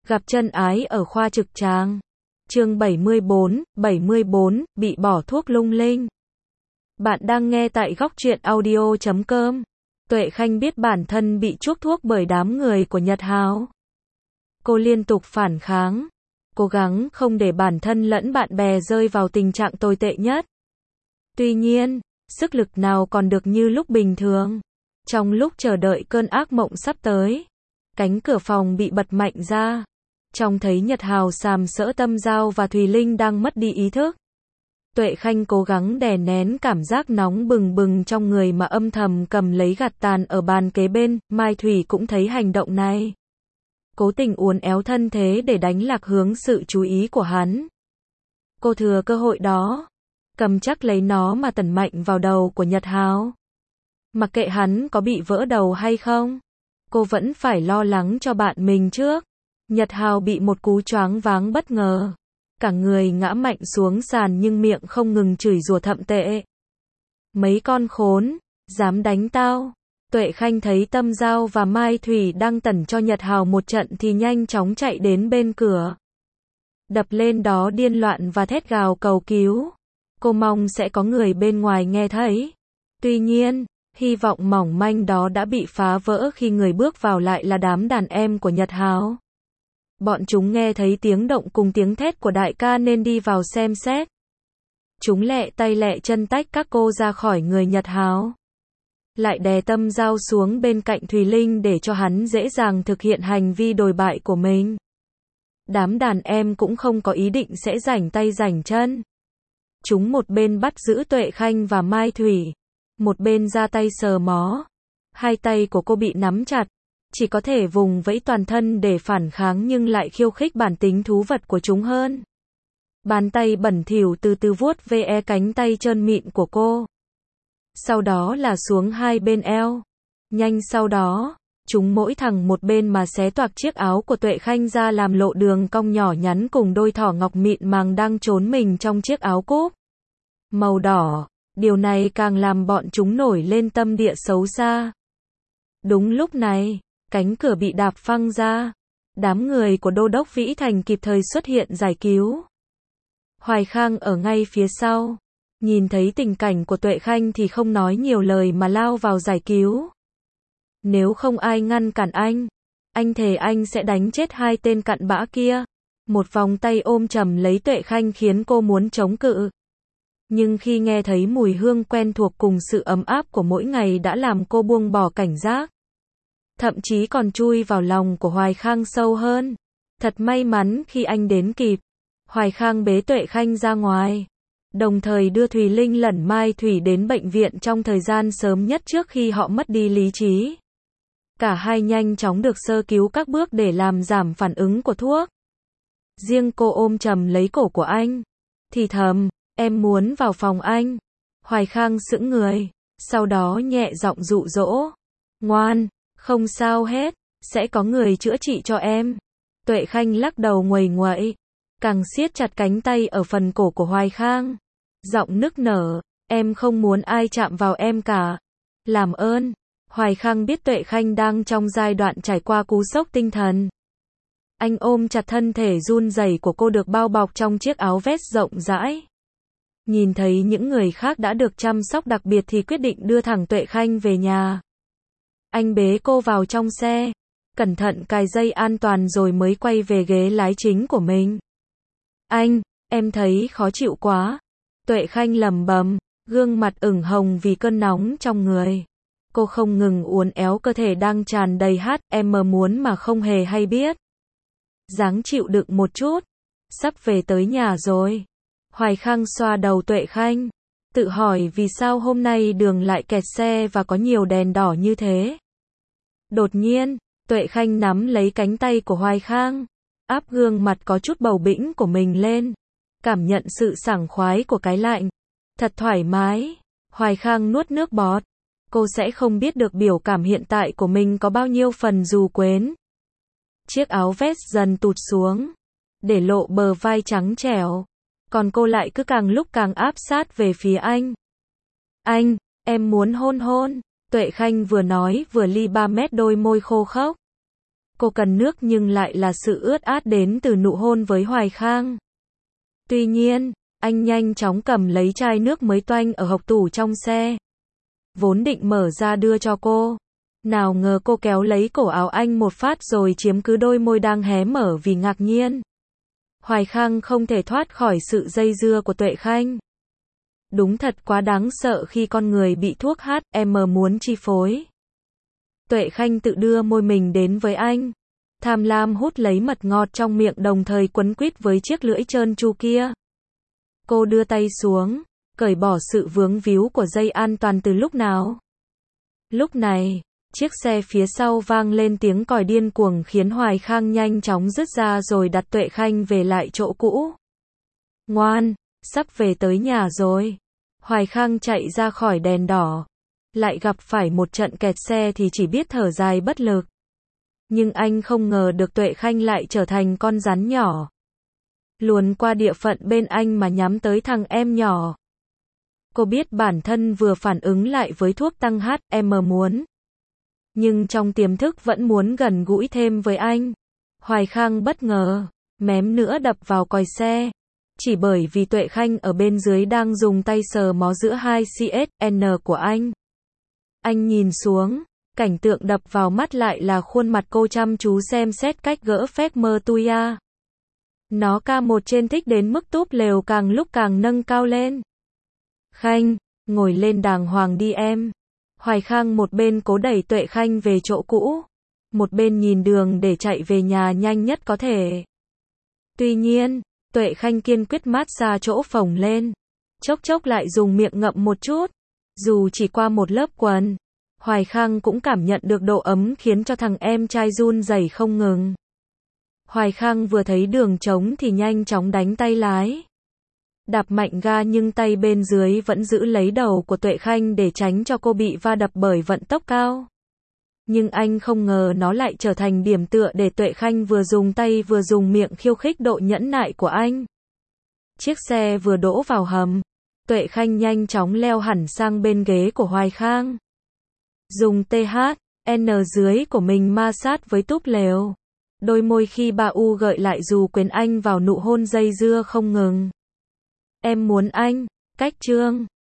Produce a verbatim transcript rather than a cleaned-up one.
Gặp chân ái ở khoa trực tràng. Chương bảy mươi bốn, bảy mươi bốn, bị bỏ thuốc lung linh. Bạn đang nghe tại góc truyện audio chấm com. Tuệ Khanh biết bản thân bị chuốc thuốc bởi đám người của Nhật Hào. Cô liên tục phản kháng, cố gắng không để bản thân lẫn bạn bè rơi vào tình trạng tồi tệ nhất. Tuy nhiên, sức lực nào còn được như lúc bình thường. Trong lúc chờ đợi cơn ác mộng sắp tới, cánh cửa phòng bị bật mạnh ra. Trông thấy Nhật Hào sàm sỡ Tâm Giao và Thùy Linh đang mất đi ý thức. Tuệ Khanh cố gắng đè nén cảm giác nóng bừng bừng trong người mà âm thầm cầm lấy gạt tàn ở bàn kế bên. Mai Thủy cũng thấy hành động này, cố tình uốn éo thân thế để đánh lạc hướng sự chú ý của hắn. Cô thừa cơ hội đó, cầm chắc lấy nó mà tẩn mạnh vào đầu của Nhật Hào. Mặc kệ hắn có bị vỡ đầu hay không, cô vẫn phải lo lắng cho bạn mình trước. Nhật Hào bị một cú choáng váng bất ngờ, cả người ngã mạnh xuống sàn nhưng miệng không ngừng chửi rủa thậm tệ. Mấy con khốn, dám đánh tao. Tuệ Khanh thấy Tâm Giao và Mai Thủy đang tẩn cho Nhật Hào một trận thì nhanh chóng chạy đến bên cửa, đập lên đó điên loạn và thét gào cầu cứu. Cô mong sẽ có người bên ngoài nghe thấy. Tuy nhiên, hy vọng mỏng manh đó đã bị phá vỡ khi người bước vào lại là đám đàn em của Nhật Hào. Bọn chúng nghe thấy tiếng động cùng tiếng thét của đại ca nên đi vào xem xét. Chúng lẹ tay lẹ chân tách các cô ra khỏi người Nhật Hào, lại đè Tâm Giao xuống bên cạnh Thùy Linh để cho hắn dễ dàng thực hiện hành vi đồi bại của mình. Đám đàn em cũng không có ý định sẽ rảnh tay rảnh chân. Chúng một bên bắt giữ Tuệ Khanh và Mai Thủy, một bên ra tay sờ mó. Hai tay của cô bị nắm chặt, chỉ có thể vùng vẫy toàn thân để phản kháng nhưng lại khiêu khích bản tính thú vật của chúng hơn. Bàn tay bẩn thỉu từ từ vuốt ve cánh tay trơn mịn của cô. Sau đó là xuống hai bên eo. Nhanh sau đó, chúng mỗi thằng một bên mà xé toạc chiếc áo của Tuệ Khanh ra làm lộ đường cong nhỏ nhắn cùng đôi thỏ ngọc mịn màng đang trốn mình trong chiếc áo cúp màu đỏ. Điều này càng làm bọn chúng nổi lên tâm địa xấu xa. Đúng lúc này, cánh cửa bị đạp phăng ra. Đám người của Đô đốc Vĩ Thành kịp thời xuất hiện giải cứu. Hoài Khang ở ngay phía sau, nhìn thấy tình cảnh của Tuệ Khanh thì không nói nhiều lời mà lao vào giải cứu. Nếu không ai ngăn cản anh, anh thề anh sẽ đánh chết hai tên cặn bã kia. Một vòng tay ôm chầm lấy Tuệ Khanh khiến cô muốn chống cự. Nhưng khi nghe thấy mùi hương quen thuộc cùng sự ấm áp của mỗi ngày đã làm cô buông bỏ cảnh giác. Thậm chí còn chui vào lòng của Hoài Khang sâu hơn. Thật may mắn khi anh đến kịp. Hoài Khang bế Tuệ Khanh ra ngoài, đồng thời đưa Thùy Linh lẫn Mai Thủy đến bệnh viện trong thời gian sớm nhất trước khi họ mất đi lý trí. Cả hai nhanh chóng được sơ cứu các bước để làm giảm phản ứng của thuốc. Riêng cô ôm chầm lấy cổ của anh, thì thầm, em muốn vào phòng anh. Hoài Khang sững người, sau đó nhẹ giọng dụ dỗ, ngoan, không sao hết, sẽ có người chữa trị cho em. Tuệ Khanh lắc đầu nguầy nguậy, càng siết chặt cánh tay ở phần cổ của Hoài Khang. Giọng nức nở, em không muốn ai chạm vào em cả. Làm ơn. Hoài Khang biết Tuệ Khanh đang trong giai đoạn trải qua cú sốc tinh thần. Anh ôm chặt thân thể run rẩy của cô được bao bọc trong chiếc áo vest rộng rãi. Nhìn thấy những người khác đã được chăm sóc đặc biệt thì quyết định đưa thẳng Tuệ Khanh về nhà. Anh bế cô vào trong xe, cẩn thận cài dây an toàn rồi mới quay về ghế lái chính của mình. Anh, em thấy khó chịu quá. Tuệ Khanh lẩm bẩm, gương mặt ửng hồng vì cơn nóng trong người. Cô không ngừng uốn éo cơ thể đang tràn đầy hát em mờ muốn mà không hề hay biết. Ráng chịu đựng một chút, sắp về tới nhà rồi. Hoài Khang xoa đầu Tuệ Khanh, tự hỏi vì sao hôm nay đường lại kẹt xe và có nhiều đèn đỏ như thế. Đột nhiên, Tuệ Khanh nắm lấy cánh tay của Hoài Khang, áp gương mặt có chút bầu bĩnh của mình lên, cảm nhận sự sảng khoái của cái lạnh. Thật thoải mái. Hoài Khang nuốt nước bọt. Cô sẽ không biết được biểu cảm hiện tại của mình có bao nhiêu phần dù quến. Chiếc áo vest dần tụt xuống, để lộ bờ vai trắng trẻo. Còn cô lại cứ càng lúc càng áp sát về phía anh. Anh, em muốn hôn hôn. Tuệ Khanh vừa nói vừa li ba mét đôi môi khô khốc. Cô cần nước nhưng lại là sự ướt át đến từ nụ hôn với Hoài Khang. Tuy nhiên, anh nhanh chóng cầm lấy chai nước mới toanh ở hộc tủ trong xe. Vốn định mở ra đưa cho cô. Nào ngờ cô kéo lấy cổ áo anh một phát rồi chiếm cứ đôi môi đang hé mở vì ngạc nhiên. Hoài Khang không thể thoát khỏi sự dây dưa của Tuệ Khanh. Đúng thật quá đáng sợ khi con người bị thuốc hát em muốn chi phối. Tuệ Khanh tự đưa môi mình đến với anh. Tham lam hút lấy mật ngọt trong miệng đồng thời quấn quýt với chiếc lưỡi trơn tru kia. Cô đưa tay xuống, cởi bỏ sự vướng víu của dây an toàn từ lúc nào. Lúc này, chiếc xe phía sau vang lên tiếng còi điên cuồng khiến Hoài Khang nhanh chóng dứt ra rồi đặt Tuệ Khanh về lại chỗ cũ. Ngoan, sắp về tới nhà rồi. Hoài Khang chạy ra khỏi đèn đỏ. Lại gặp phải một trận kẹt xe thì chỉ biết thở dài bất lực. Nhưng anh không ngờ được Tuệ Khanh lại trở thành con rắn nhỏ. Luồn qua địa phận bên anh mà nhắm tới thằng em nhỏ. Cô biết bản thân vừa phản ứng lại với thuốc tăng hát em muốn. Nhưng trong tiềm thức vẫn muốn gần gũi thêm với anh. Hoài Khang bất ngờ, mém nữa đập vào còi xe. Chỉ bởi vì Tuệ Khanh ở bên dưới đang dùng tay sờ mó giữa hai xê ét en của anh. Anh nhìn xuống, cảnh tượng đập vào mắt lại là khuôn mặt cô chăm chú xem xét cách gỡ phép mơ tuya. Nó ca một trên thích đến mức túp lều càng lúc càng nâng cao lên. Khanh, ngồi lên đàng hoàng đi em. Hoài Khang một bên cố đẩy Tuệ Khanh về chỗ cũ, một bên nhìn đường để chạy về nhà nhanh nhất có thể. Tuy nhiên, Tuệ Khanh kiên quyết mát xa chỗ phồng lên, chốc chốc lại dùng miệng ngậm một chút. Dù chỉ qua một lớp quần, Hoài Khang cũng cảm nhận được độ ấm khiến cho thằng em trai run rẩy không ngừng. Hoài Khang vừa thấy đường trống thì nhanh chóng đánh tay lái. Đạp mạnh ga nhưng tay bên dưới vẫn giữ lấy đầu của Tuệ Khanh để tránh cho cô bị va đập bởi vận tốc cao. Nhưng anh không ngờ nó lại trở thành điểm tựa để Tuệ Khanh vừa dùng tay vừa dùng miệng khiêu khích độ nhẫn nại của anh. Chiếc xe vừa đỗ vào hầm, Tuệ Khanh nhanh chóng leo hẳn sang bên ghế của Hoài Khang. Dùng tê hát en dưới của mình ma sát với túp lều. Đôi môi khi bà U gợi lại dù quyến anh vào nụ hôn dây dưa không ngừng. Em muốn anh, cách chương.